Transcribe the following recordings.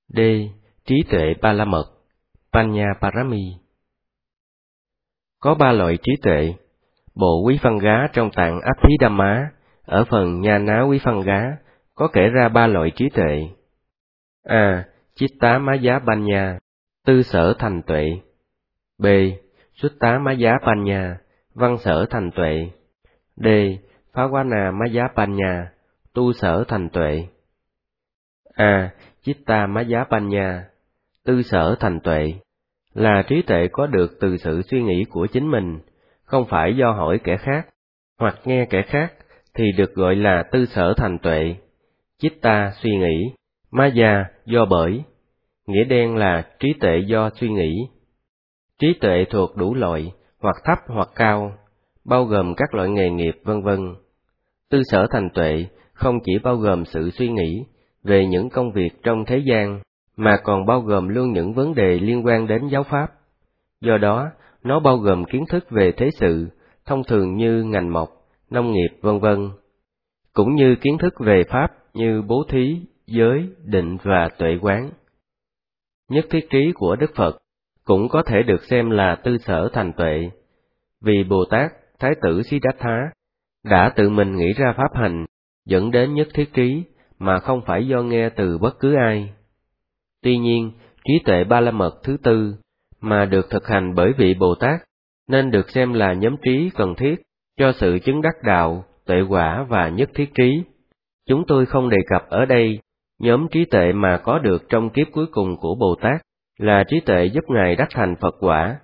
D. Trí tuệ ba la mật, Panya Parami. Có ba loại trí tuệ. Bộ Quý Văn Gá trong tạng Abhidhamma, ở phần Nhana Quý Văn Gá, có kể ra ba loại trí tuệ. A. Chitta Maya Panya, tư sở thành tuệ. B. Sutta Maya Panya, văn sở thành tuệ. D. Bhavana Maya Panya, tu sở thành tuệ. A. Chitta Maya Panya, tư sở thành tuệ, là trí tuệ có được từ sự suy nghĩ của chính mình, không phải do hỏi kẻ khác, hoặc nghe kẻ khác, thì được gọi là tư sở thành tuệ. Chitta suy nghĩ, Maya do bởi, nghĩa đen là trí tuệ do suy nghĩ. Trí tuệ thuộc đủ loại, hoặc thấp hoặc cao, bao gồm các loại nghề nghiệp vân vân. Tư sở thành tuệ không chỉ bao gồm sự suy nghĩ về những công việc trong thế gian, mà còn bao gồm luôn những vấn đề liên quan đến giáo pháp. Do đó, nó bao gồm kiến thức về thế sự, thông thường như ngành mộc, nông nghiệp vân vân, cũng như kiến thức về pháp như bố thí, giới, định và tuệ quán. Nhất thiết trí của Đức Phật cũng có thể được xem là tư sở thành tuệ, vì Bồ Tát Thái tử Siddhartha đã tự mình nghĩ ra pháp hành dẫn đến nhất thiết trí mà không phải do nghe từ bất cứ ai. Tuy nhiên, trí tuệ ba la mật thứ tư mà được thực hành bởi vị Bồ Tát nên được xem là nhóm trí cần thiết cho sự chứng đắc đạo, tuệ quả và nhất thiết trí. Chúng tôi không đề cập ở đây nhóm trí tuệ mà có được trong kiếp cuối cùng của Bồ Tát là trí tuệ giúp Ngài đắc thành Phật quả.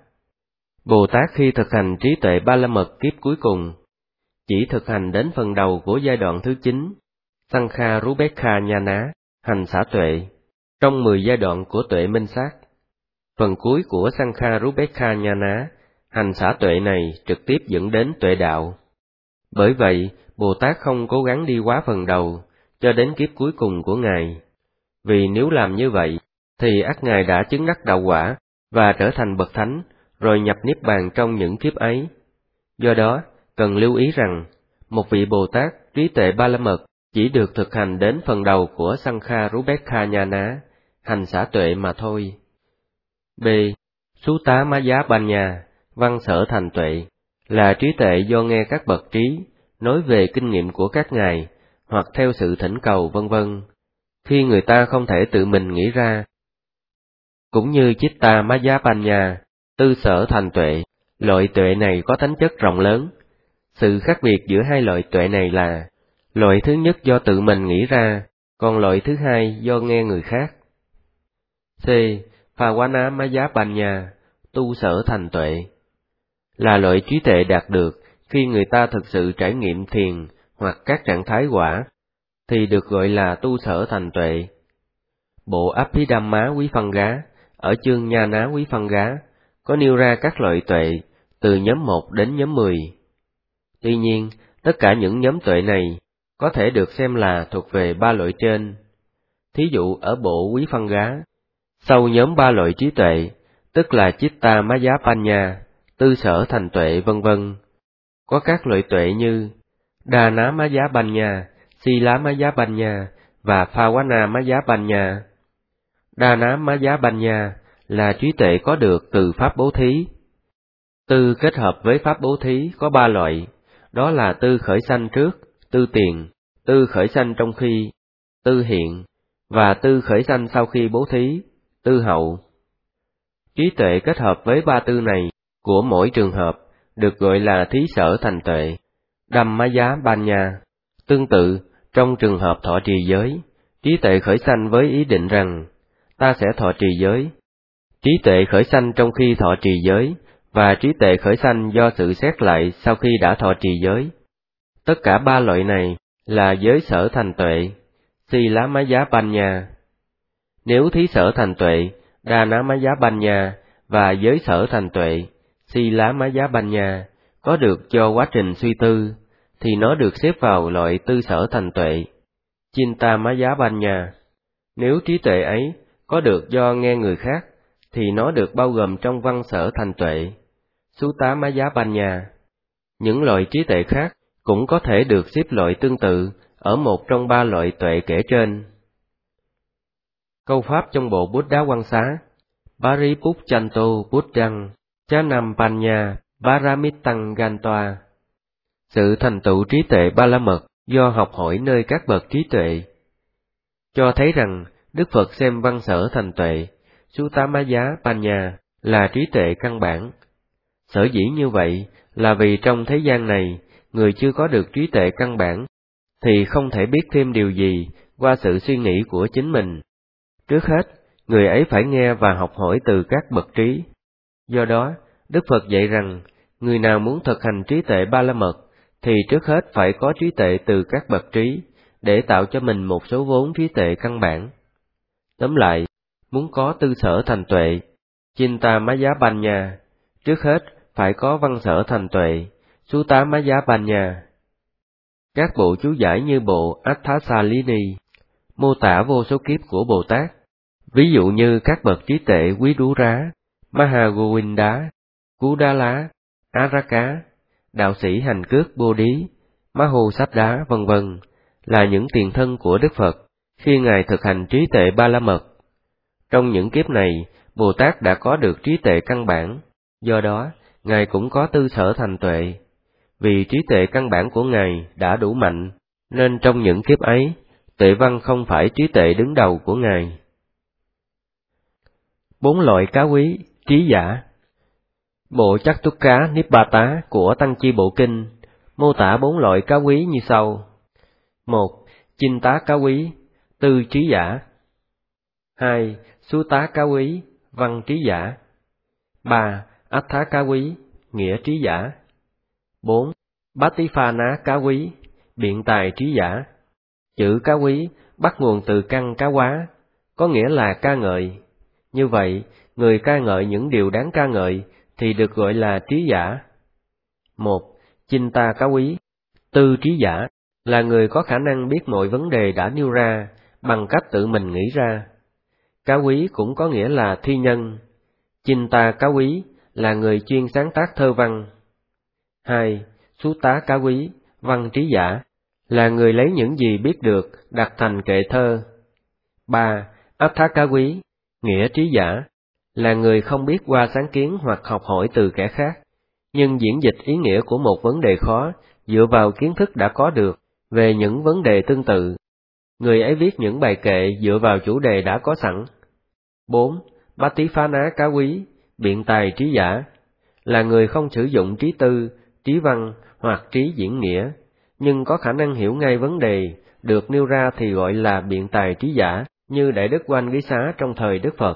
Bồ Tát khi thực hành trí tuệ ba la mật kiếp cuối cùng, chỉ thực hành đến phần đầu của giai đoạn thứ 9, Sankharupekha Nhana, hành xả tuệ, trong 10 giai đoạn của tuệ minh sát. Phần cuối của Sankharupekha Nhana, hành xả tuệ này trực tiếp dẫn đến tuệ đạo. Bởi vậy, Bồ Tát không cố gắng đi quá phần đầu, cho đến kiếp cuối cùng của Ngài. Vì nếu làm như vậy, thì ắt Ngài đã chứng đắc đạo quả, và trở thành bậc thánh, rồi nhập Niết Bàn trong những kiếp ấy. Do đó, cần lưu ý rằng, một vị Bồ Tát trí tuệ ba la mật chỉ được thực hành đến phần đầu của Sankharupekha Nhana, hành xả tuệ mà thôi. B. Sutta Maya Panya, văn sở thành tuệ, là trí tuệ do nghe các bậc trí nói về kinh nghiệm của các ngài, hoặc theo sự thỉnh cầu vân vân, khi người ta không thể tự mình nghĩ ra. Cũng như Chitta Maya Panya, tư sở thành tuệ, loại tuệ này có tính chất rộng lớn. Sự khác biệt giữa hai loại tuệ này là, loại thứ nhất do tự mình nghĩ ra, còn loại thứ hai do nghe người khác. C. Bhavana Maya Panya, tu sở thành tuệ, là loại trí tuệ đạt được khi người ta thực sự trải nghiệm thiền hoặc các trạng thái quả, thì được gọi là tu sở thành tuệ. Bộ Abhidhamma Quý Văn Gá, ở chương Nhana Quý Văn Gá, có nêu ra các loại tuệ, từ nhóm 1 đến nhóm 10. Tuy nhiên, tất cả những nhóm tuệ này có thể được xem là thuộc về ba loại trên. Thí dụ ở bộ Quý Văn Gá, sau nhóm ba loại trí tuệ, tức là Chitta Maya Panya, tư sở thành tuệ vân vân, có các loại tuệ như Dana Maya Panya, Sila Maya Panya và Bhavana Maya Panya. Dana Maya Panya là trí tuệ có được từ pháp bố thí. Tư kết hợp với pháp bố thí có ba loại, đó là tư khởi sanh trước, tư tiền, tư khởi sanh trong khi, tư hiện, và tư khởi sanh sau khi bố thí, tư hậu. Trí tuệ kết hợp với ba tư này của mỗi trường hợp được gọi là thí sở thành tuệ, Dhammaya Panya. Tương tự, trong trường hợp thọ trì giới, trí tuệ khởi sanh với ý định rằng ta sẽ thọ trì giới. Trí tuệ khởi sanh trong khi thọ trì giới, và trí tuệ khởi sanh do sự xét lại sau khi đã thọ trì giới. Tất cả ba loại này là giới sở thành tuệ, Sila Maya Panya. Nếu thí sở thành tuệ, Dana Maya Panya và giới sở thành tuệ, Sila Maya Panya có được do quá trình suy tư, thì nó được xếp vào loại tư sở thành tuệ, Chitta Maya Panya. Nếu trí tuệ ấy có được do nghe người khác, thì nó được bao gồm trong văn sở thành tuệ, Sutta Maya Panya. Những loại trí tuệ khác cũng có thể được xếp loại tương tự ở một trong ba loại tuệ kể trên. Câu pháp trong bộ Buddha Quan Xá: Paripucchanto Buddhang Chanam Panya Paramittang Gantoa. Sự thành tựu trí tuệ ba la mật do học hỏi nơi các bậc trí tuệ, cho thấy rằng Đức Phật xem văn sở thành tuệ, Suttamaya Panya, là trí tuệ căn bản. Sở dĩ như vậy là vì trong thế gian này, người chưa có được trí tuệ căn bản, thì không thể biết thêm điều gì qua sự suy nghĩ của chính mình. Trước hết, người ấy phải nghe và học hỏi từ các bậc trí. Do đó, Đức Phật dạy rằng, người nào muốn thực hành trí tuệ ba la mật, thì trước hết phải có trí tuệ từ các bậc trí, để tạo cho mình một số vốn trí tuệ căn bản. Tóm lại, muốn có tư sở thành tuệ, Chintamaya Panya, trước hết phải có văn sở thành tuệ, Suttamaya Panya. Các bộ chú giải như bộ Atthasalini, mô tả vô số kiếp của Bồ Tát, ví dụ như các bậc trí tuệ Quý Đú Rá, Mahagovinda, Kudala, Araka, đạo sĩ hành cước Bồ Đí, Mahosabda vân vân, là những tiền thân của Đức Phật khi Ngài thực hành trí tuệ ba la mật. Trong những kiếp này, Bồ Tát đã có được trí tuệ căn bản, do đó, Ngài cũng có tư sở thành tuệ. Vì trí tuệ căn bản của Ngài đã đủ mạnh, nên trong những kiếp ấy, tuệ văn không phải trí tuệ đứng đầu của Ngài. 4 loại cá quý, trí giả. Bộ Chattukka Nibbata của Tăng Chi Bộ Kinh mô tả 4 loại cá quý như sau: 1. Chintá cá quý, tư trí giả. 2. Sutta cá quý, văn trí giả. 3. Attha cá quý, nghĩa trí giả. 4. Patiphana cá quý, biện tài trí giả. Chữ cá quý bắt nguồn từ căn cá quá, có nghĩa là ca ngợi. Như vậy, người ca ngợi những điều đáng ca ngợi thì được gọi là trí giả. 1. Chinta cá quý, tư trí giả, là người có khả năng biết mọi vấn đề đã nêu ra bằng cách tự mình nghĩ ra. Cá quý cũng có nghĩa là thi nhân. Chinta cá quý là người chuyên sáng tác thơ văn. 2. Sutta cá quý, văn trí giả, là người lấy những gì biết được đặt thành kệ thơ. 3. Attha cá quý, nghĩa trí giả, là người không biết qua sáng kiến hoặc học hỏi từ kẻ khác, nhưng diễn dịch ý nghĩa của một vấn đề khó dựa vào kiến thức đã có được về những vấn đề tương tự. Người ấy viết những bài kệ dựa vào chủ đề đã có sẵn. 4. Patiphana cá quý, biện tài trí giả, là người không sử dụng trí tư, trí văn hoặc trí diễn nghĩa, nhưng có khả năng hiểu ngay vấn đề được nêu ra thì gọi là biện tài trí giả, như Đại Đức Oanh Ký Xá trong thời Đức Phật.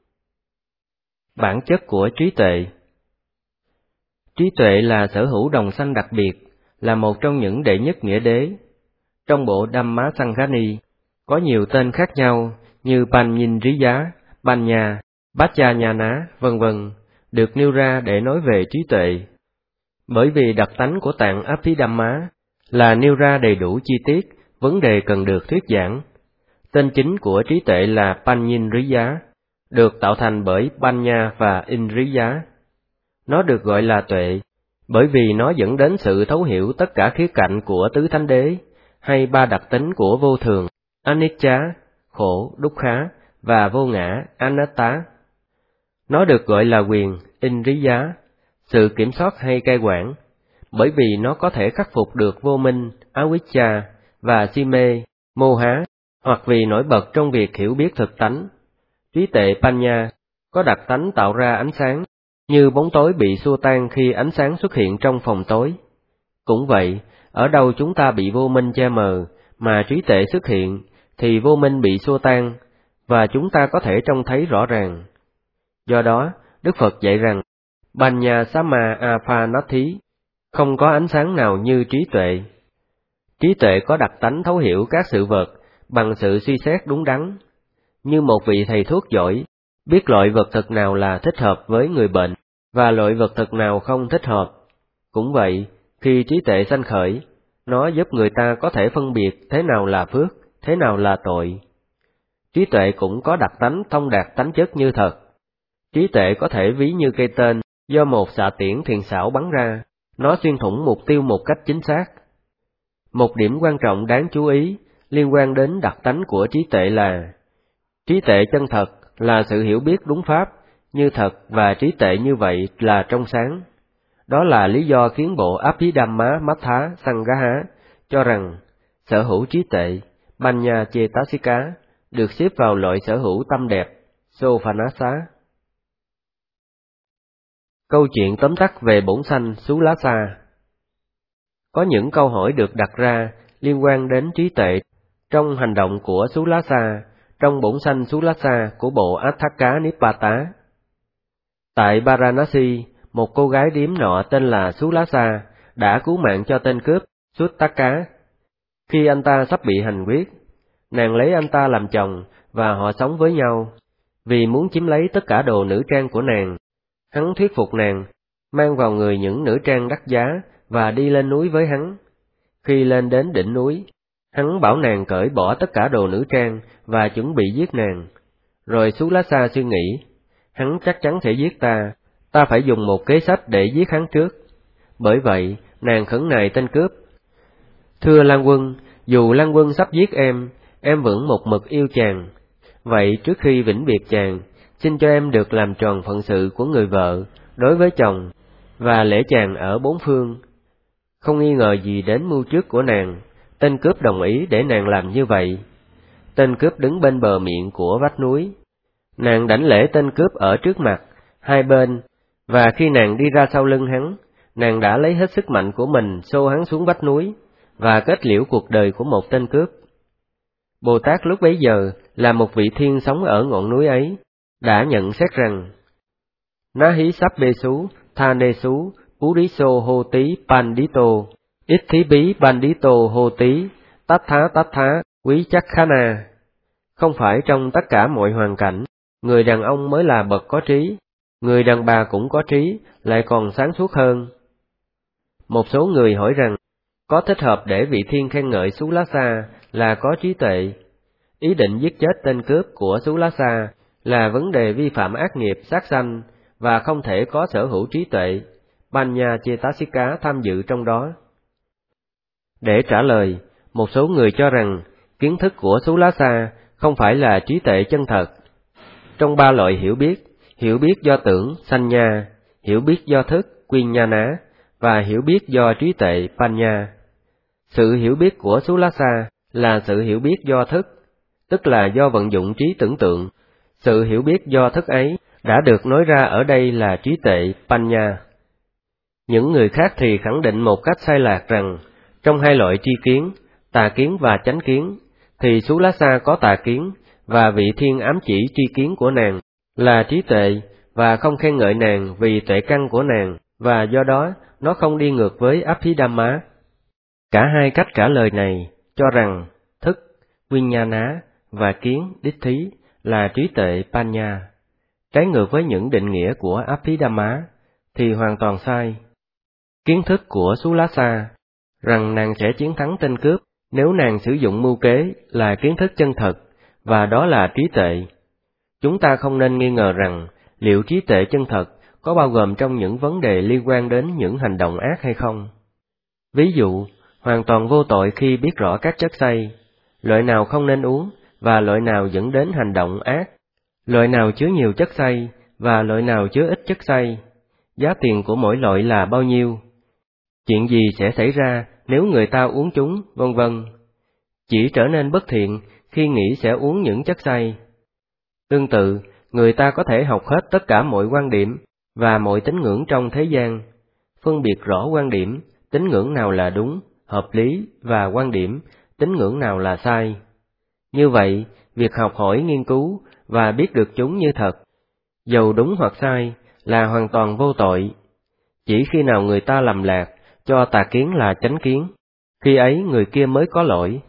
Bản chất của trí tuệ. Trí tuệ là sở hữu đồng sanh đặc biệt, là một trong những đệ nhất nghĩa đế. Trong bộ Dhammasaṅghani có nhiều tên khác nhau như Panyindriya, Panya, Bachanyana, vân vân, được nêu ra để nói về trí tuệ. Bởi vì đặc tánh của tạng Abhidhamma là nêu ra đầy đủ chi tiết vấn đề cần được thuyết giảng. Tên chính của trí tuệ là Panyindriya, được tạo thành bởi Panya và Indriya. Nó được gọi là tuệ, bởi vì nó dẫn đến sự thấu hiểu tất cả khía cạnh của tứ thánh đế, hay 3 đặc tính của vô thường, anicca, khổ, dukkha, và vô ngã, anatta. Nó được gọi là quyền, Indriya, sự kiểm soát hay cai quản, bởi vì nó có thể khắc phục được vô minh, avijja, và si mê, moha, hoặc vì nổi bật trong việc hiểu biết thực tánh. Trí tuệ Panya có đặc tánh tạo ra ánh sáng, như bóng tối bị xua tan khi ánh sáng xuất hiện trong phòng tối. Cũng vậy, ở đâu chúng ta bị vô minh che mờ, mà trí tuệ xuất hiện, thì vô minh bị xua tan, và chúng ta có thể trông thấy rõ ràng. Do đó, Đức Phật dạy rằng, Panya Sama Aphanati, không có ánh sáng nào như trí tuệ. Trí tuệ có đặc tánh thấu hiểu các sự vật bằng sự suy xét đúng đắn. Như một vị thầy thuốc giỏi, biết loại vật thực nào là thích hợp với người bệnh, và loại vật thực nào không thích hợp. Cũng vậy, khi trí tuệ sanh khởi, nó giúp người ta có thể phân biệt thế nào là phước, thế nào là tội. Trí tuệ cũng có đặc tánh thông đạt tánh chất như thật. Trí tuệ có thể ví như cây tên do một xạ tiễn thiện xảo bắn ra, nó xuyên thủng mục tiêu một cách chính xác. Một điểm quan trọng đáng chú ý liên quan đến đặc tánh của trí tuệ là Trí tuệ chân thật là sự hiểu biết đúng pháp, như thật và trí tuệ như vậy là trong sáng. Đó là lý do khiến bộ Abhidhamma Matha Sangaha cho rằng sở hữu trí tuệ, Panya Cetasika, được xếp vào loại sở hữu tâm đẹp, Sophanasa. Câu chuyện tóm tắt về bổn sanh Sulasa. Có những câu hỏi được đặt ra liên quan đến trí tuệ trong hành động của Sulasa, trong bổn sanh Sulasa của bộ Atthaka Nipata. Tại Varanasi, một cô gái điếm nọ tên là Sulasa đã cứu mạng cho tên cướp Suttaka. Khi anh ta sắp bị hành quyết, nàng lấy anh ta làm chồng và họ sống với nhau. Vì muốn chiếm lấy tất cả đồ nữ trang của nàng, hắn thuyết phục nàng mang vào người những nữ trang đắt giá và đi lên núi với hắn. Khi lên đến đỉnh núi, hắn bảo nàng cởi bỏ tất cả đồ nữ trang và chuẩn bị giết nàng. Rồi Sulasa suy nghĩ, hắn chắc chắn sẽ giết ta phải dùng một kế sách để giết hắn trước. Bởi vậy, nàng khẩn nài tên cướp: "Thưa Lan Quân, dù Lan Quân sắp giết em vẫn một mực yêu chàng. Vậy trước khi vĩnh biệt chàng, xin cho em được làm tròn phận sự của người vợ đối với chồng và lễ chàng ở bốn phương." Không nghi ngờ gì đến mưu trước của nàng, tên cướp đồng ý để nàng làm như vậy. Tên cướp đứng bên bờ miệng của vách núi. Nàng đảnh lễ tên cướp ở trước mặt, hai bên, và khi nàng đi ra sau lưng hắn, nàng đã lấy hết sức mạnh của mình xô hắn xuống vách núi và kết liễu cuộc đời của một tên cướp. Bồ Tát lúc bấy giờ là một vị thiên sống ở ngọn núi ấy, đã nhận xét rằng: Nahi sabbesu thanesu puriso hoti pandito ithibhi pandito hoti tatha quý chakkana. Không phải trong tất cả mọi hoàn cảnh, người đàn ông mới là bậc có trí, người đàn bà cũng có trí, lại còn sáng suốt hơn. Một số người hỏi rằng, có thích hợp để vị thiên khen ngợi Sulasa là có trí tuệ. Ý định giết chết tên cướp của Sulasa là vấn đề vi phạm ác nghiệp sát sanh và không thể có sở hữu trí tuệ. Panya Cetasika tham dự trong đó. Để trả lời, một số người cho rằng kiến thức của Sulasa không phải là trí tuệ chân thật. Trong ba loại hiểu biết do tưởng, sanya, hiểu biết do thức, viññāna, và hiểu biết do trí tuệ, panya. Sự hiểu biết của Sulasa là sự hiểu biết do thức, tức là do vận dụng trí tưởng tượng. Sự hiểu biết do thức ấy đã được nói ra ở đây là trí tuệ, panya. Những người khác thì khẳng định một cách sai lạc rằng, trong hai loại tri kiến, tà kiến và chánh kiến, thì Sulasa có tà kiến, và vị thiên ám chỉ tri kiến của nàng là trí tuệ, và không khen ngợi nàng vì tuệ căn của nàng, và do đó nó không đi ngược với Abhidhamma. Cả hai cách trả lời này cho rằng thức, viññāna và kiến, đích thí là trí tuệ panya, trái ngược với những định nghĩa của Abhidhamma, thì hoàn toàn sai. Kiến thức của Sulasa rằng nàng sẽ chiến thắng tên cướp nếu nàng sử dụng mưu kế là kiến thức chân thật, và đó là trí tuệ. Chúng ta không nên nghi ngờ rằng liệu trí tuệ chân thật có bao gồm trong những vấn đề liên quan đến những hành động ác hay không. Ví dụ, hoàn toàn vô tội khi biết rõ các chất xay, loại nào không nên uống và loại nào dẫn đến hành động ác, loại nào chứa nhiều chất xay và loại nào chứa ít chất xay, giá tiền của mỗi loại là bao nhiêu, chuyện gì sẽ xảy ra nếu người ta uống chúng, vân vân. Chỉ trở nên bất thiện khi nghĩ sẽ uống những chất xay. Tương tự, người ta có thể học hết tất cả mọi quan điểm và mọi tín ngưỡng trong thế gian, phân biệt rõ quan điểm, tín ngưỡng nào là đúng, hợp lý và quan điểm, tín ngưỡng nào là sai. Như vậy, việc học hỏi nghiên cứu và biết được chúng như thật, dầu đúng hoặc sai, là hoàn toàn vô tội. Chỉ khi nào người ta lầm lạc cho tà kiến là chánh kiến, khi ấy người kia mới có lỗi.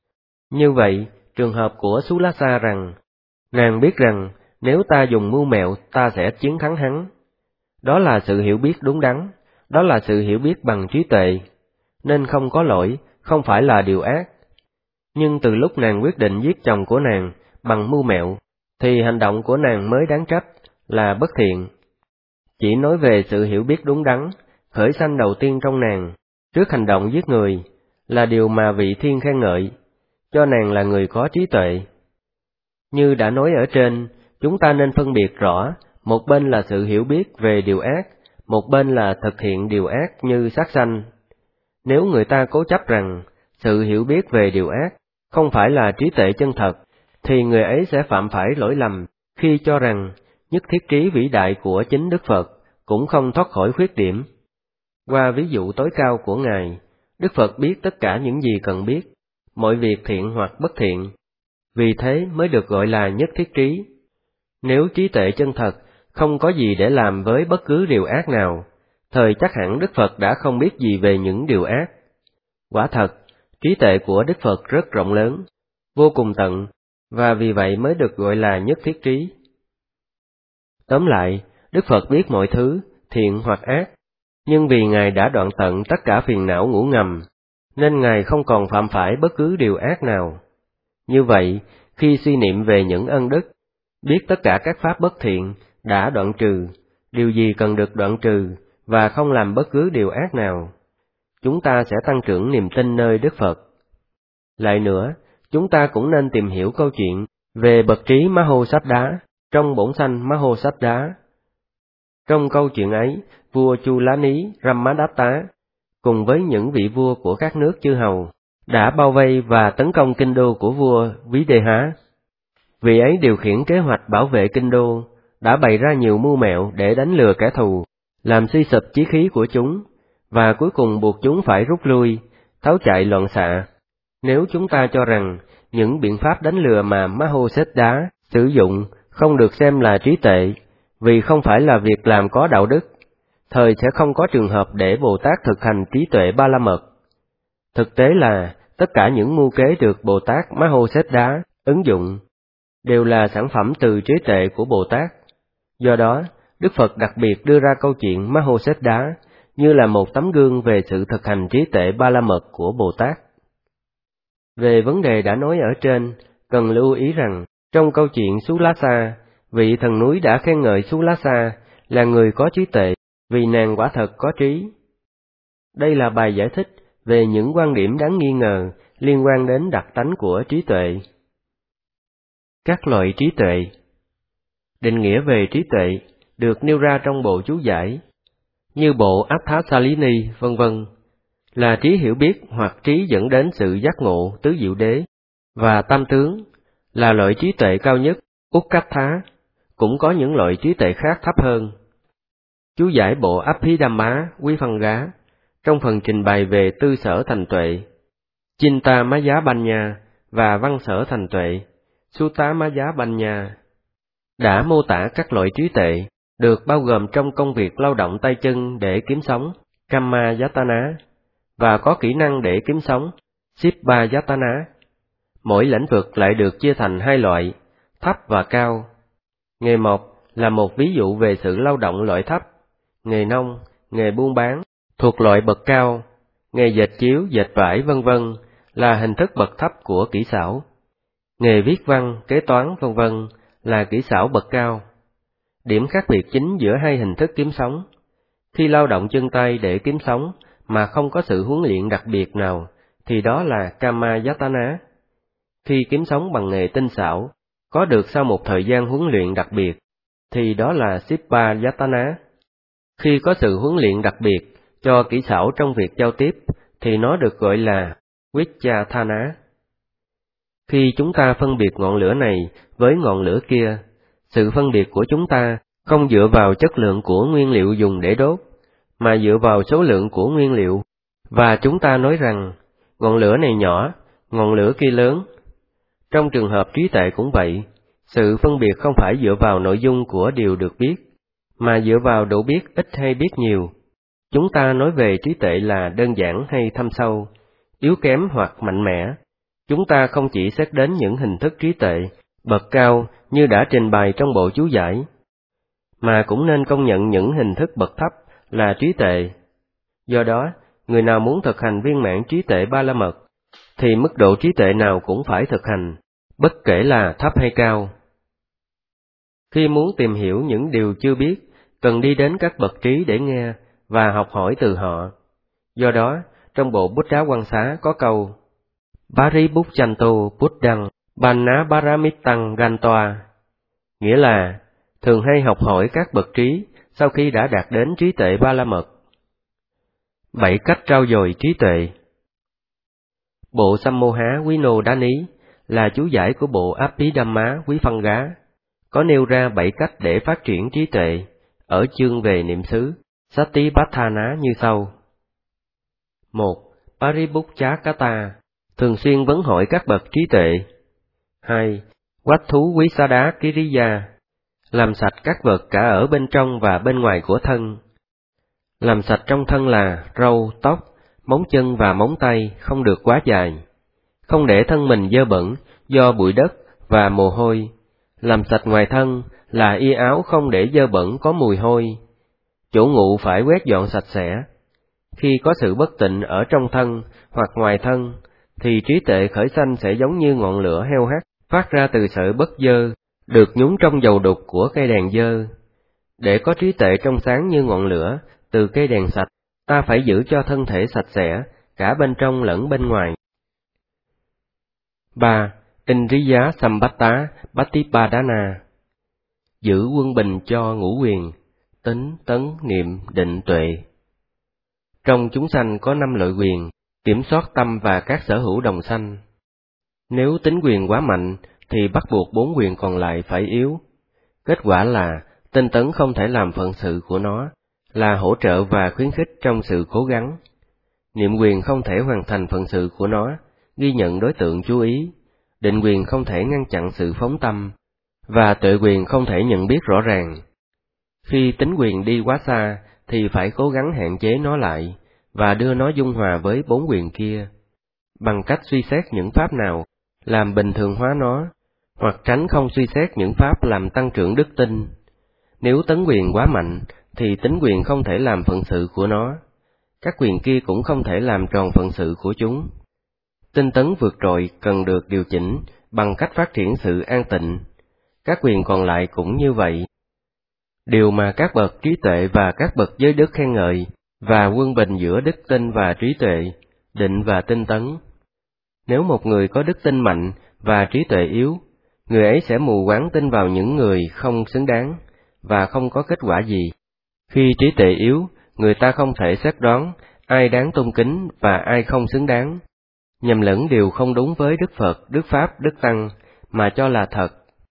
Như vậy, trường hợp của Sulasa rằng, nàng biết rằng nếu ta dùng mưu mẹo ta sẽ chiến thắng hắn. Đó là sự hiểu biết đúng đắn, đó là sự hiểu biết bằng trí tuệ, nên không có lỗi, không phải là điều ác. Nhưng từ lúc nàng quyết định giết chồng của nàng bằng mưu mẹo, thì hành động của nàng mới đáng trách, là bất thiện. Chỉ nói về sự hiểu biết đúng đắn, khởi sanh đầu tiên trong nàng, trước hành động giết người, là điều mà vị thiên khen ngợi, cho nàng là người có trí tuệ. Như đã nói ở trên, chúng ta nên phân biệt rõ, một bên là sự hiểu biết về điều ác, một bên là thực hiện điều ác như sát sanh. Nếu người ta cố chấp rằng sự hiểu biết về điều ác không phải là trí tuệ chân thật, thì người ấy sẽ phạm phải lỗi lầm khi cho rằng nhất thiết trí vĩ đại của chính Đức Phật cũng không thoát khỏi khuyết điểm. Qua ví dụ tối cao của Ngài, Đức Phật biết tất cả những gì cần biết, mọi việc thiện hoặc bất thiện, vì thế mới được gọi là nhất thiết trí. Nếu trí tuệ chân thật không có gì để làm với bất cứ điều ác nào, thời chắc hẳn Đức Phật đã không biết gì về những điều ác. Quả thật, trí tuệ của Đức Phật rất rộng lớn, vô cùng tận, và vì vậy mới được gọi là nhất thiết trí. Tóm lại, Đức Phật biết mọi thứ, thiện hoặc ác, nhưng vì Ngài đã đoạn tận tất cả phiền não ngủ ngầm, nên Ngài không còn phạm phải bất cứ điều ác nào. Như vậy, khi suy niệm về những ân đức, biết tất cả các pháp bất thiện đã đoạn trừ, điều gì cần được đoạn trừ, và không làm bất cứ điều ác nào, chúng ta sẽ tăng trưởng niềm tin nơi Đức Phật. Lại nữa, chúng ta cũng nên tìm hiểu câu chuyện về bậc trí Mahosabda trong bổn sanh Mahosabda. Trong câu chuyện ấy, vua Chulani Ramadatta cùng với những vị vua của các nước chư hầu đã bao vây và tấn công kinh đô của vua Videha. Vị ấy điều khiển kế hoạch bảo vệ kinh đô, đã bày ra nhiều mưu mẹo để đánh lừa kẻ thù, làm suy sụp chí khí của chúng, và cuối cùng buộc chúng phải rút lui, tháo chạy loạn xạ. Nếu chúng ta cho rằng những biện pháp đánh lừa mà Mahosabda sử dụng không được xem là trí tuệ, vì không phải là việc làm có đạo đức, thời sẽ không có trường hợp để Bồ Tát thực hành trí tuệ ba la mật. Thực tế là tất cả những mưu kế được Bồ Tát Mahosabda ứng dụng đều là sản phẩm từ trí tuệ của Bồ Tát. Do đó, Đức Phật đặc biệt đưa ra câu chuyện Mahosabda như là một tấm gương về sự thực hành trí tuệ ba la mật của Bồ Tát. Về vấn đề đã nói ở trên, cần lưu ý rằng, trong câu chuyện Sulasa, vị thần núi đã khen ngợi Sulasa là người có trí tuệ, vì nàng quả thật có trí. Đây là bài giải thích về những quan điểm đáng nghi ngờ liên quan đến đặc tánh của trí tuệ. Các loại trí tuệ. Định nghĩa về trí tuệ được nêu ra trong bộ chú giải, như bộ Atthasalini, vân vân, là trí hiểu biết hoặc trí dẫn đến sự giác ngộ tứ diệu đế, và tam tướng là loại trí tuệ cao nhất, Ukkatha, cũng có những loại trí tuệ khác thấp hơn. Chú giải bộ Abhidhamma Quý Phân Gá, trong phần trình bày về tư sở thành tuệ, Chinta Maya Banya và văn sở thành tuệ, Sutta Maya Banya, đã mô tả các loại trí tuệ được bao gồm trong công việc lao động tay chân để kiếm sống, Kamma Yatana, và có kỹ năng để kiếm sống, Sibba Yatana. Mỗi lĩnh vực lại được chia thành hai loại, thấp và cao. Nghề một là một ví dụ về sự lao động loại thấp, nghề nông, nghề buôn bán, thuộc loại bậc cao, nghề dệt chiếu, dệt vải vân vân là hình thức bậc thấp của kỹ xảo. Nghề viết văn, kế toán vân vân là kỹ xảo bậc cao. Điểm khác biệt chính giữa hai hình thức kiếm sống. Khi lao động chân tay để kiếm sống mà không có sự huấn luyện đặc biệt nào, thì đó là Kamma Yatana. Khi kiếm sống bằng nghề tinh xảo, có được sau một thời gian huấn luyện đặc biệt, thì đó là Sibba Yatana. Khi có sự huấn luyện đặc biệt cho kỹ xảo trong việc giao tiếp, thì nó được gọi là Vichatthana. Khi chúng ta phân biệt ngọn lửa này với ngọn lửa kia, sự phân biệt của chúng ta không dựa vào chất lượng của nguyên liệu dùng để đốt, mà dựa vào số lượng của nguyên liệu, và chúng ta nói rằng, ngọn lửa này nhỏ, ngọn lửa kia lớn. Trong trường hợp trí tuệ cũng vậy, sự phân biệt không phải dựa vào nội dung của điều được biết, mà dựa vào độ biết ít hay biết nhiều. Chúng ta nói về trí tuệ là đơn giản hay thâm sâu, yếu kém hoặc mạnh mẽ. Chúng ta không chỉ xét đến những hình thức trí tuệ, bậc cao như đã trình bày trong bộ chú giải, mà cũng nên công nhận những hình thức bậc thấp là trí tuệ. Do đó, người nào muốn thực hành viên mãn trí tuệ ba la mật, thì mức độ trí tuệ nào cũng phải thực hành, bất kể là thấp hay cao. Khi muốn tìm hiểu những điều chưa biết, cần đi đến các bậc trí để nghe và học hỏi từ họ. Do đó, trong bộ Bút Đá Quan Xá có câu Paribhucchanto Buddhang Banna Paramittang Gantoa, nghĩa là thường hay học hỏi các bậc trí sau khi đã đạt đến trí tuệ ba la mật. 7 cách trau dồi trí tuệ. Bộ Sammoha Vinodani là chú giải của bộ Abhidhamma Vipanga, có nêu ra 7 cách để phát triển trí tuệ ở chương về niệm xứ Satipatthana như sau. 1. Paribhuccakata, thường xuyên vấn hỏi các bậc trí tuệ. 2. Vattu Visada Kiriya, làm sạch các vật cả ở bên trong và bên ngoài của thân. Làm sạch trong thân là râu, tóc, móng chân và móng tay không được quá dài. Không để thân mình dơ bẩn do bụi đất và mồ hôi. Làm sạch ngoài thân là y áo không để dơ bẩn có mùi hôi. Chỗ ngụ phải quét dọn sạch sẽ. Khi có sự bất tịnh ở trong thân hoặc ngoài thân, thì trí tuệ khởi sanh sẽ giống như ngọn lửa heo hắt phát ra từ sợi bất dơ, được nhúng trong dầu đục của cây đèn dơ. Để có trí tuệ trong sáng như ngọn lửa từ cây đèn sạch, ta phải giữ cho thân thể sạch sẽ, cả bên trong lẫn bên ngoài. 3. Indriya Sambatta Patipadana, giữ quân bình cho ngũ quyền, tính, tấn, niệm, định, tuệ. Trong chúng sanh có 5 loại quyền, kiểm soát tâm và các sở hữu đồng sanh. Nếu tính quyền quá mạnh, thì bắt buộc 4 quyền còn lại phải yếu. Kết quả là tinh tấn không thể làm phận sự của nó, là hỗ trợ và khuyến khích trong sự cố gắng. Niệm quyền không thể hoàn thành phận sự của nó, ghi nhận đối tượng chú ý. Định quyền không thể ngăn chặn sự phóng tâm, và tuệ quyền không thể nhận biết rõ ràng. Khi tính quyền đi quá xa, thì phải cố gắng hạn chế nó lại, và đưa nó dung hòa với 4 quyền kia, bằng cách suy xét những pháp nào làm bình thường hóa nó, hoặc tránh không suy xét những pháp làm tăng trưởng đức tin. Nếu tấn quyền quá mạnh, thì tính quyền không thể làm phận sự của nó, các quyền kia cũng không thể làm tròn phận sự của chúng. Tinh tấn vượt trội cần được điều chỉnh bằng cách phát triển sự an tịnh. Các quyền còn lại cũng như vậy. Điều mà các bậc trí tuệ và các bậc giới đức khen ngợi, và quân bình giữa đức tin và trí tuệ, định và tinh tấn. Nếu một người có đức tin mạnh và trí tuệ yếu, người ấy sẽ mù quáng tin vào những người không xứng đáng, và không có kết quả gì. Khi trí tuệ yếu, người ta không thể xét đoán ai đáng tôn kính và ai không xứng đáng, nhầm lẫn điều không đúng với Đức Phật, Đức Pháp, Đức Tăng, mà cho là thật.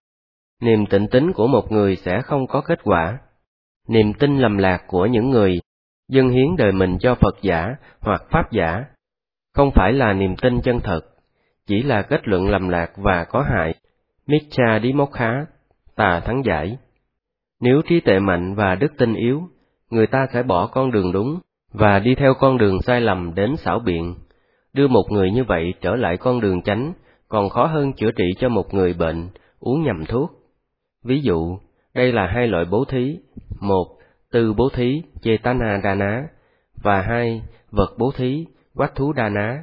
Niềm tịnh tín của một người sẽ không có kết quả. Niềm tin lầm lạc của những người dâng hiến đời mình cho Phật giả hoặc Pháp giả không phải là niềm tin chân thật, chỉ là kết luận lầm lạc và có hại. Miccha Dimokha, tà thắng giải. Nếu trí tuệ mạnh và đức tin yếu, người ta sẽ bỏ con đường đúng và đi theo con đường sai lầm đến xảo biện. Đưa một người như vậy trở lại con đường chánh còn khó hơn chữa trị cho một người bệnh uống nhầm thuốc. Ví dụ, đây là 2 loại bố thí: 1. Tư bố thí Chetana Dana, và 2. Vật bố thí Vattu Dana.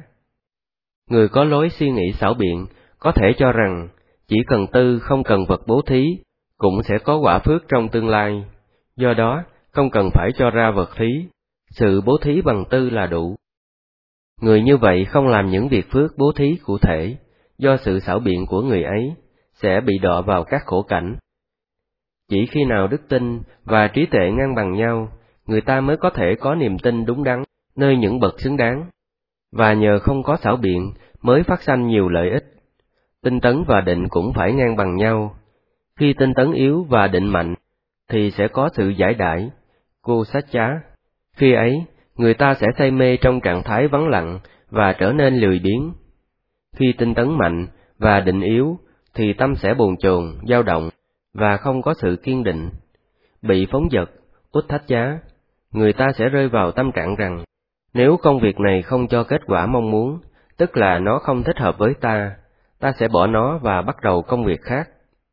Người có lối suy nghĩ xảo biện có thể cho rằng chỉ cần tư không cần vật bố thí cũng sẽ có quả phước trong tương lai, do đó không cần phải cho ra vật thí, sự bố thí bằng tư là đủ. Người như vậy không làm những việc phước bố thí cụ thể, do sự xảo biện của người ấy, sẽ bị đọa vào các khổ cảnh. Chỉ khi nào đức tin và trí tuệ ngang bằng nhau, người ta mới có thể có niềm tin đúng đắn nơi những bậc xứng đáng, và nhờ không có xảo biện mới phát sanh nhiều lợi ích. Tinh tấn và định cũng phải ngang bằng nhau. Khi tinh tấn yếu và định mạnh, thì sẽ có sự giải đãi, cô sát chá. Khi ấy, người ta sẽ say mê trong trạng thái vắng lặng và trở nên lười biếng. Khi tinh tấn mạnh và định yếu, thì tâm sẽ bồn chồn, dao động, và không có sự kiên định. Bị phóng dật, út thách giá, người ta sẽ rơi vào tâm trạng rằng, nếu công việc này không cho kết quả mong muốn, tức là nó không thích hợp với ta sẽ bỏ nó và bắt đầu công việc khác.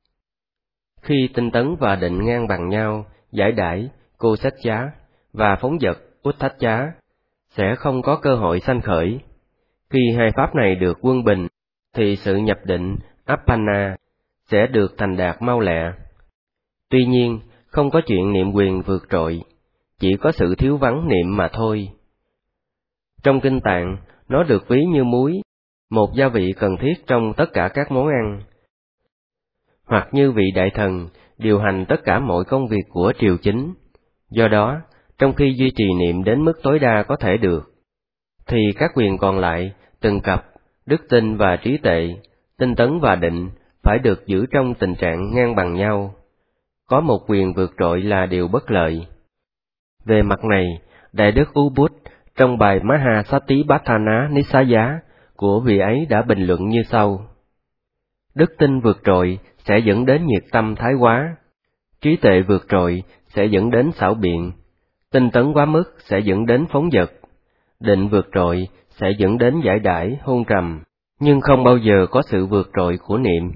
Khi tinh tấn và định ngang bằng nhau, giải đãi, cô sách chá, và phóng dật, út thách chá, sẽ không có cơ hội sanh khởi. Khi 2 pháp này được quân bình, thì sự nhập định, Appanna, sẽ được thành đạt mau lẹ. Tuy nhiên, không có chuyện niệm quyền vượt trội, chỉ có sự thiếu vắng niệm mà thôi. Trong kinh Tạng, nó được ví như muối, một gia vị cần thiết trong tất cả các món ăn, hoặc như vị đại thần điều hành tất cả mọi công việc của triều chính. Do đó, trong khi duy trì niệm đến mức tối đa có thể được, thì các quyền còn lại, từng cặp, đức tin và trí tuệ, tinh tấn và định, phải được giữ trong tình trạng ngang bằng nhau. Có một quyền vượt trội là điều bất lợi. Về mặt này, Đại đức Ubud trong bài Mahasatipatthana Nisaya của vị ấy đã bình luận như sau: đức tin vượt trội sẽ dẫn đến nhiệt tâm thái quá, trí tuệ vượt trội sẽ dẫn đến xảo biện, tinh tấn quá mức sẽ dẫn đến phóng dật, định vượt trội sẽ dẫn đến giải đãi hôn trầm, nhưng không bao giờ có sự vượt trội của niệm.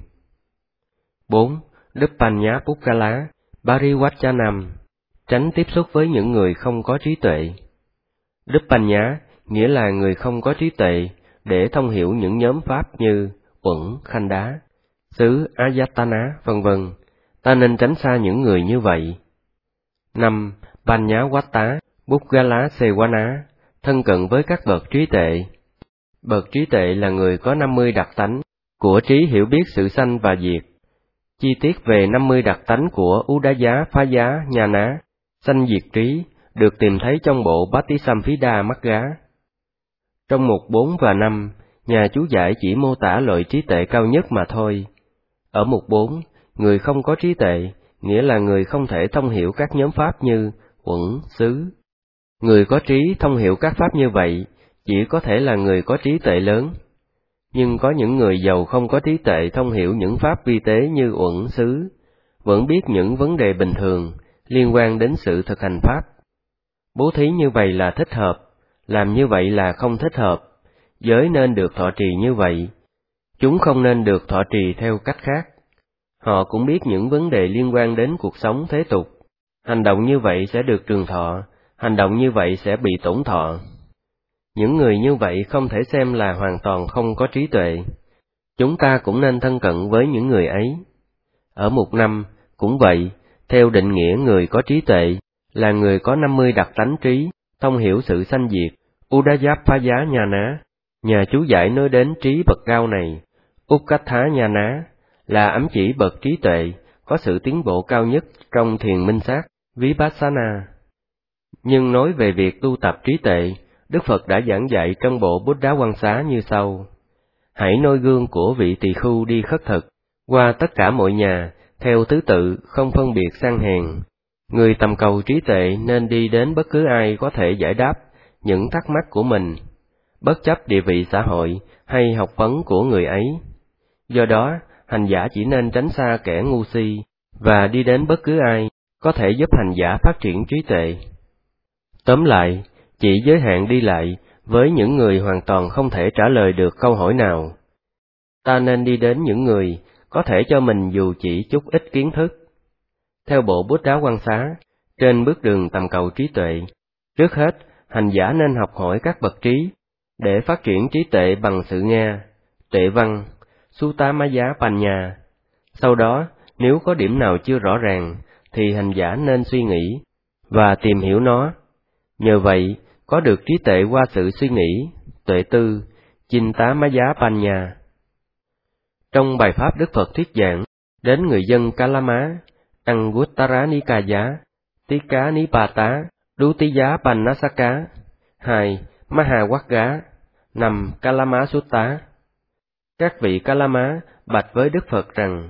4. Đức Panya Pukkala Pariwachanam, tránh tiếp xúc với những người không có trí tuệ. Đức Panya nghĩa là người không có trí tuệ để thông hiểu những nhóm pháp như uẩn, khanh đá, xứ, ayatana, vân vân. Ta nên tránh xa những người như vậy. 5. Panyavatta Pukkala Sewana, thân cận với các bậc trí tuệ. Bậc trí tuệ là người có 50 đặc tánh của trí hiểu biết sự sanh và diệt. Chi tiết về 50 đặc tánh của Udaya Phaya Nhana, sanh diệt trí, được tìm thấy trong bộ Patisamphida Magga. Trong mục 4 và 5, nhà chú giải chỉ mô tả loại trí tuệ cao nhất mà thôi. Ở mục 4, người không có trí tuệ, nghĩa là người không thể thông hiểu các nhóm pháp như uẩn, xứ. Người có trí thông hiểu các pháp như vậy, chỉ có thể là người có trí tuệ lớn. Nhưng có những người giàu không có trí tuệ thông hiểu những pháp vi tế như uẩn, xứ, vẫn biết những vấn đề bình thường liên quan đến sự thực hành pháp. Bố thí như vậy là thích hợp, làm như vậy là không thích hợp, giới nên được thọ trì như vậy, chúng không nên được thọ trì theo cách khác. Họ cũng biết những vấn đề liên quan đến cuộc sống thế tục, hành động như vậy sẽ được trường thọ, hành động như vậy sẽ bị tổn thọ. Những người như vậy không thể xem là hoàn toàn không có trí tuệ. Chúng ta cũng nên thân cận với những người ấy. Ở mục 5, cũng vậy, theo định nghĩa người có trí tuệ, là người có 50 đặc tánh trí, thông hiểu sự sanh diệt, Udayapaya Nhana. Nhà chú giải nói đến trí bậc cao này, Ukatha Nhana, là ám chỉ bậc trí tuệ, có sự tiến bộ cao nhất trong thiền minh sát, Vipassana. Nhưng nói về việc tu tập trí tuệ, Đức Phật đã giảng dạy trong bộ Buddha Quan Xá như sau: hãy noi gương của vị tỳ khưu đi khất thực, qua tất cả mọi nhà, theo thứ tự, không phân biệt sang hèn. Người tầm cầu trí tuệ nên đi đến bất cứ ai có thể giải đáp những thắc mắc của mình, bất chấp địa vị xã hội hay học vấn của người ấy. Do đó, hành giả chỉ nên tránh xa kẻ ngu si, và đi đến bất cứ ai có thể giúp hành giả phát triển trí tuệ. Tóm lại, chỉ giới hạn đi lại với những người hoàn toàn không thể trả lời được câu hỏi nào. Ta nên đi đến những người có thể cho mình dù chỉ chút ít kiến thức. Theo bộ Buddha Quan Xá, trên bước đường tầm cầu trí tuệ, trước hết, hành giả nên học hỏi các bậc trí, để phát triển trí tuệ bằng sự nghe, tuệ văn, Suttamaya Panya. Sau đó, nếu có điểm nào chưa rõ ràng, thì hành giả nên suy nghĩ và tìm hiểu nó. Nhờ vậy, có được trí tuệ qua sự suy nghĩ, tuệ tư, Chintamaya Panya. Trong bài pháp Đức Phật thuyết giảng đến người dân Kalama, Anguttara Nikaya, Tika Nipata, Dutiya Pannasaka, 2. Mahawagga, 5. Kalama Sutta. Các vị Kalama bạch với Đức Phật rằng,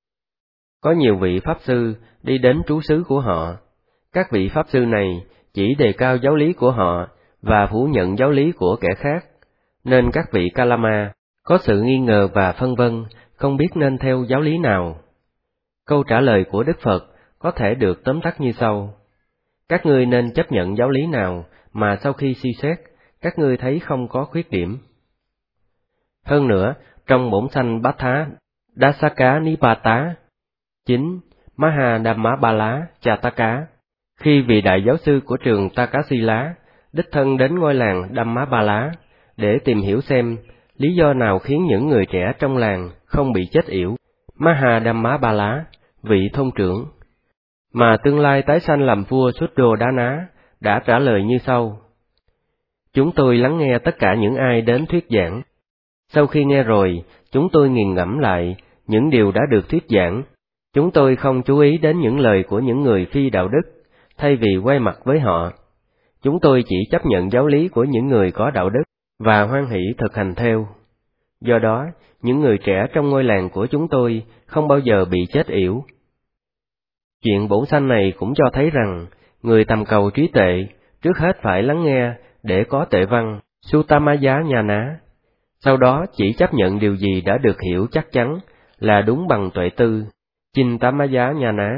có nhiều vị Pháp Sư đi đến trú xứ của họ. Các vị Pháp Sư này chỉ đề cao giáo lý của họ và phủ nhận giáo lý của kẻ khác, nên các vị Kalama có sự nghi ngờ và phân vân, không biết nên theo giáo lý nào. Câu trả lời của Đức Phật có thể được tóm tắt như sau: các ngươi nên chấp nhận giáo lý nào mà sau khi suy xét, các ngươi thấy không có khuyết điểm. Hơn nữa, trong bổn sanh Bhatha Dasaka Nipata 9. Mahadhammabala Chataka, khi vị đại giáo sư của trường Takasila đích thân đến ngôi làng Dhammabala để tìm hiểu xem lý do nào khiến những người trẻ trong làng không bị chết yểu, Mahadhammabala, vị thôn trưởng, mà tương lai tái sanh làm vua Suddhodana, đã trả lời như sau: chúng tôi lắng nghe tất cả những ai đến thuyết giảng, Sau khi nghe rồi, chúng tôi nghiền ngẫm lại những điều đã được thuyết giảng. Chúng tôi không chú ý đến những lời của những người phi đạo đức, thay vì quay mặt với họ. Chúng tôi chỉ chấp nhận giáo lý của những người có đạo đức và hoan hỷ thực hành theo. Do đó, những người trẻ trong ngôi làng của chúng tôi không bao giờ bị chết yểu. Chuyện bổn sanh này cũng cho thấy rằng, người tầm cầu trí tuệ, trước hết phải lắng nghe để có tuệ văn, Suttamaya Nhana. Sau đó chỉ chấp nhận điều gì đã được hiểu chắc chắn là đúng bằng tuệ tư, Chintamaya Nhana.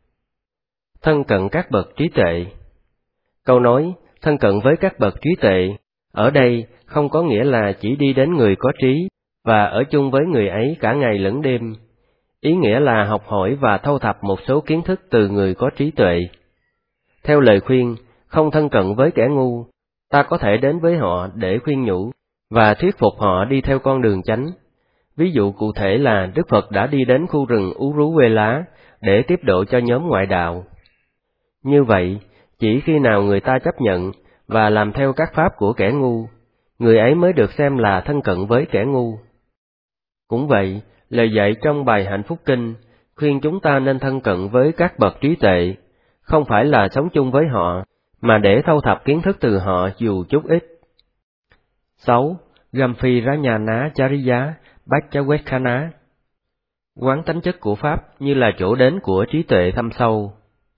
Thân cận các bậc trí tuệ. Câu nói thân cận với các bậc trí tuệ ở đây không có nghĩa là chỉ đi đến người có trí và ở chung với người ấy cả ngày lẫn đêm. Ý nghĩa là học hỏi và thâu thập một số kiến thức từ người có trí tuệ. Theo lời khuyên, không thân cận với kẻ ngu, ta có thể đến với họ để khuyên nhủ và thuyết phục họ đi theo con đường chánh. Ví dụ cụ thể là Đức Phật đã đi đến khu rừng Uruvela để tiếp độ cho nhóm ngoại đạo. Như vậy, chỉ khi nào người ta chấp nhận và làm theo các pháp của kẻ ngu, người ấy mới được xem là thân cận với kẻ ngu. Cũng vậy, lời dạy trong bài Hạnh Phúc Kinh khuyên chúng ta nên thân cận với các bậc trí tuệ, không phải là sống chung với họ, mà để thâu thập kiến thức từ họ dù chút ít. 6. Gampiranyana Chariya Bhaccavekkhana. Quán tánh chất của Pháp như là chỗ đến của trí tuệ thâm sâu.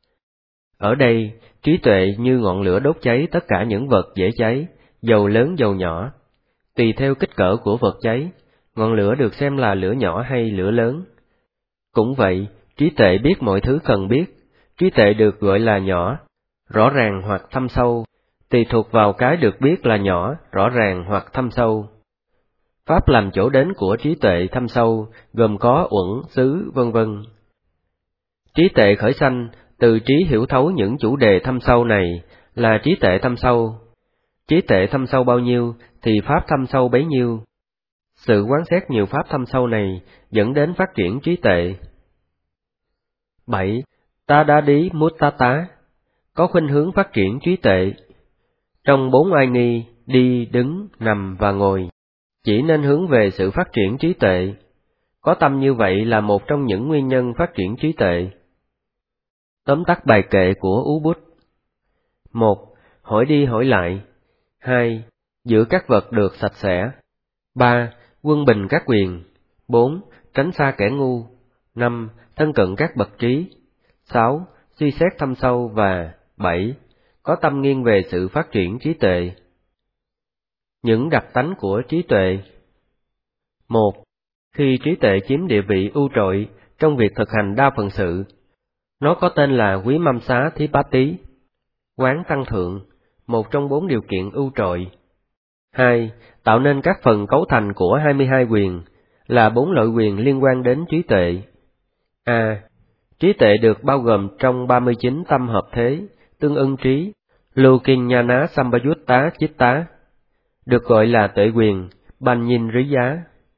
Ở đây, trí tuệ như ngọn lửa đốt cháy tất cả những vật dễ cháy, dầu lớn dầu nhỏ. Tùy theo kích cỡ của vật cháy, ngọn lửa được xem là lửa nhỏ hay lửa lớn. Cũng vậy, trí tuệ biết mọi thứ cần biết, trí tuệ được gọi là nhỏ, rõ ràng hoặc thâm sâu, tùy thuộc vào cái được biết là nhỏ, rõ ràng hoặc thâm sâu. Pháp làm chỗ đến của trí tuệ thâm sâu, gồm có uẩn, xứ, vân vân. Trí tuệ khởi sanh từ trí hiểu thấu những chủ đề thâm sâu này là trí tuệ thâm sâu. Trí tuệ thâm sâu bao nhiêu thì pháp thâm sâu bấy nhiêu. Sự quán xét nhiều pháp thâm sâu này dẫn đến phát triển trí tuệ. 7. Tadadi Muttata, có khuynh hướng phát triển trí tuệ. Trong 4 oai nghi, đi, đứng, nằm và ngồi, chỉ nên hướng về sự phát triển trí tuệ. Có tâm như vậy là một trong những nguyên nhân phát triển trí tuệ. Tóm tắt bài kệ của Ubud. 1. Hỏi đi hỏi lại. 2. Giữ các vật được sạch sẽ. 3. Quân bình các quyền. 4. Tránh xa kẻ ngu. 5. Thân cận các bậc trí. 6. Suy xét thâm sâu. Và 7. Có tâm nghiêng về sự phát triển trí tuệ. Những đặc tánh của trí tuệ. 1. Khi trí tuệ chiếm địa vị ưu trội trong việc thực hành đa phần sự, nó có tên là Quý Mâm Xá Thípatí, quán tăng thượng, một trong 4 điều kiện ưu trội. 2. Tạo nên các phần cấu thành của 22 quyền, là 4 loại quyền liên quan đến trí tuệ. A. Trí tuệ được bao gồm trong 39 tâm hợp thế, tương ưng trí, Lokinyana Sambayutta Chitta, được gọi là tuệ quyền, Banh Nhìn Rí Giá.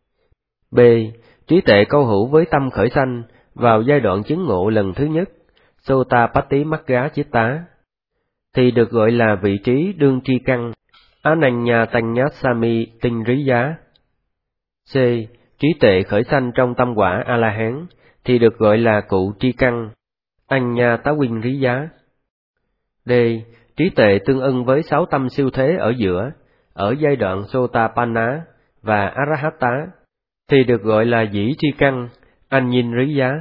B. Trí tuệ câu hữu với tâm khởi sanh vào giai đoạn chứng ngộ lần thứ nhất, Sotapatti Magga Chitta, thì được gọi là vị trí đương tri căn, Ananya Tanyasami Tinh Rí Giá. C. Trí tuệ khởi sanh trong tâm quả A-la-hán, thì được gọi là cụ tri căn, Anya Tá Quynh Rí Giá. D. Trí tuệ tương ưng với 6 tâm siêu thế ở giữa, ở giai đoạn Sotapanna và Arahata, thì được gọi là dĩ tri căn, Anh Nhìn Rí Giá.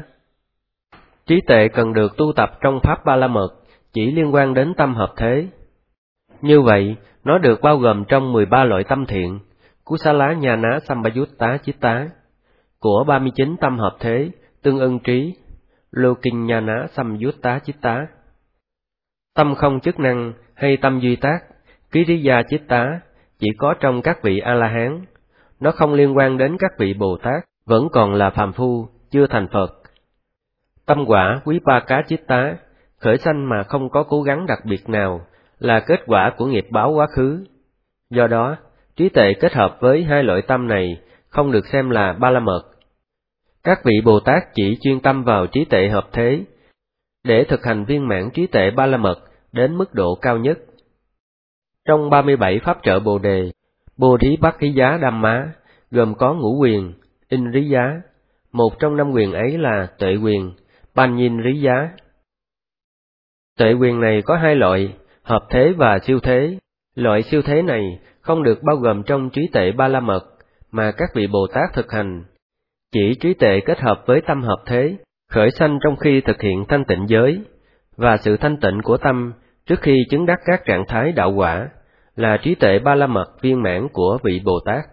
Trí tuệ cần được tu tập trong Pháp Ba La Mật, chỉ liên quan đến tâm hợp thế. Như vậy, nó được bao gồm trong 13 loại tâm thiện, Kusala Nhana Sambayutta Chitta, của 39 tâm hợp thế, tương ưng trí, Lokinyana Samyutta Chitta. Tâm không chức năng hay tâm duy tác, Kiriya Chitta, chỉ có trong các vị A-la-hán. Nó không liên quan đến các vị Bồ Tát, vẫn còn là phàm phu, chưa thành Phật. Tâm quả Vipaka Chitta, khởi sanh mà không có cố gắng đặc biệt nào, là kết quả của nghiệp báo quá khứ. Do đó, trí tuệ kết hợp với 2 loại tâm này không được xem là Ba La Mật. Các vị Bồ Tát chỉ chuyên tâm vào trí tuệ hợp thế, để thực hành viên mãn trí tuệ Ba La Mật đến mức độ cao nhất. Trong 37 pháp trợ Bồ Đề, Bodhipakkhiyá Dhamma gồm có ngũ quyền, Indriya. Một trong 5 quyền ấy là tuệ quyền, Panyindriya. Tuệ quyền này có 2 loại, hợp thế và siêu thế. Loại siêu thế này không được bao gồm trong trí tuệ ba la mật mà các vị Bồ Tát thực hành. Chỉ trí tuệ kết hợp với tâm hợp thế, khởi sanh trong khi thực hiện thanh tịnh giới, và sự thanh tịnh của tâm trước khi chứng đắc các trạng thái đạo quả, là trí tuệ ba la mật viên mãn của vị Bồ Tát.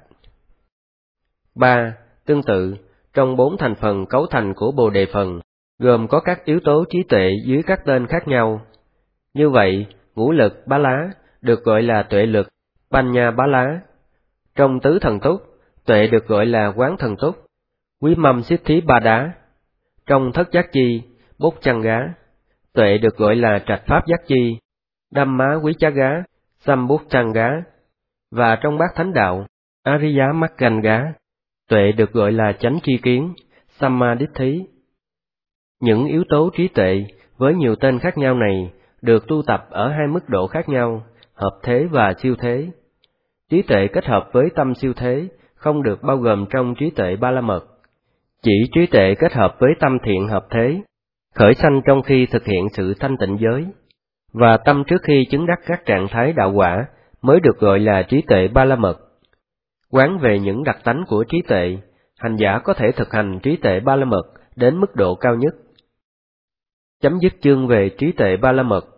3. Tương tự, trong 4 thành phần cấu thành của Bồ Đề Phần, gồm có các yếu tố trí tuệ dưới các tên khác nhau. Như vậy, ngũ lực Bá Lá được gọi là tuệ lực, Panya Bá Lá. Trong tứ thần túc, tuệ được gọi là quán thần túc, Quý Mâm Xích Thí Ba Đá. Trong thất giác chi, Bút Chăng Gá, tuệ được gọi là trạch pháp giác chi, Đam Má Quý Chá Gá, Sam Bút Chăng Gá. Và trong bát thánh đạo, Ariya Mắc Ganh Gá, tuệ được gọi là chánh tri kiến, Sammaditthi. Những yếu tố trí tuệ với nhiều tên khác nhau này được tu tập ở 2 mức độ khác nhau, hợp thế và siêu thế. Trí tuệ kết hợp với tâm siêu thế không được bao gồm trong trí tuệ ba la mật. Chỉ trí tuệ kết hợp với tâm thiện hợp thế, khởi sanh trong khi thực hiện sự thanh tịnh giới, và tâm trước khi chứng đắc các trạng thái đạo quả mới được gọi là trí tuệ ba la mật. Quán về những đặc tánh của trí tuệ, hành giả có thể thực hành trí tuệ ba la mật đến mức độ cao nhất. Chấm dứt chương về trí tuệ ba la mật.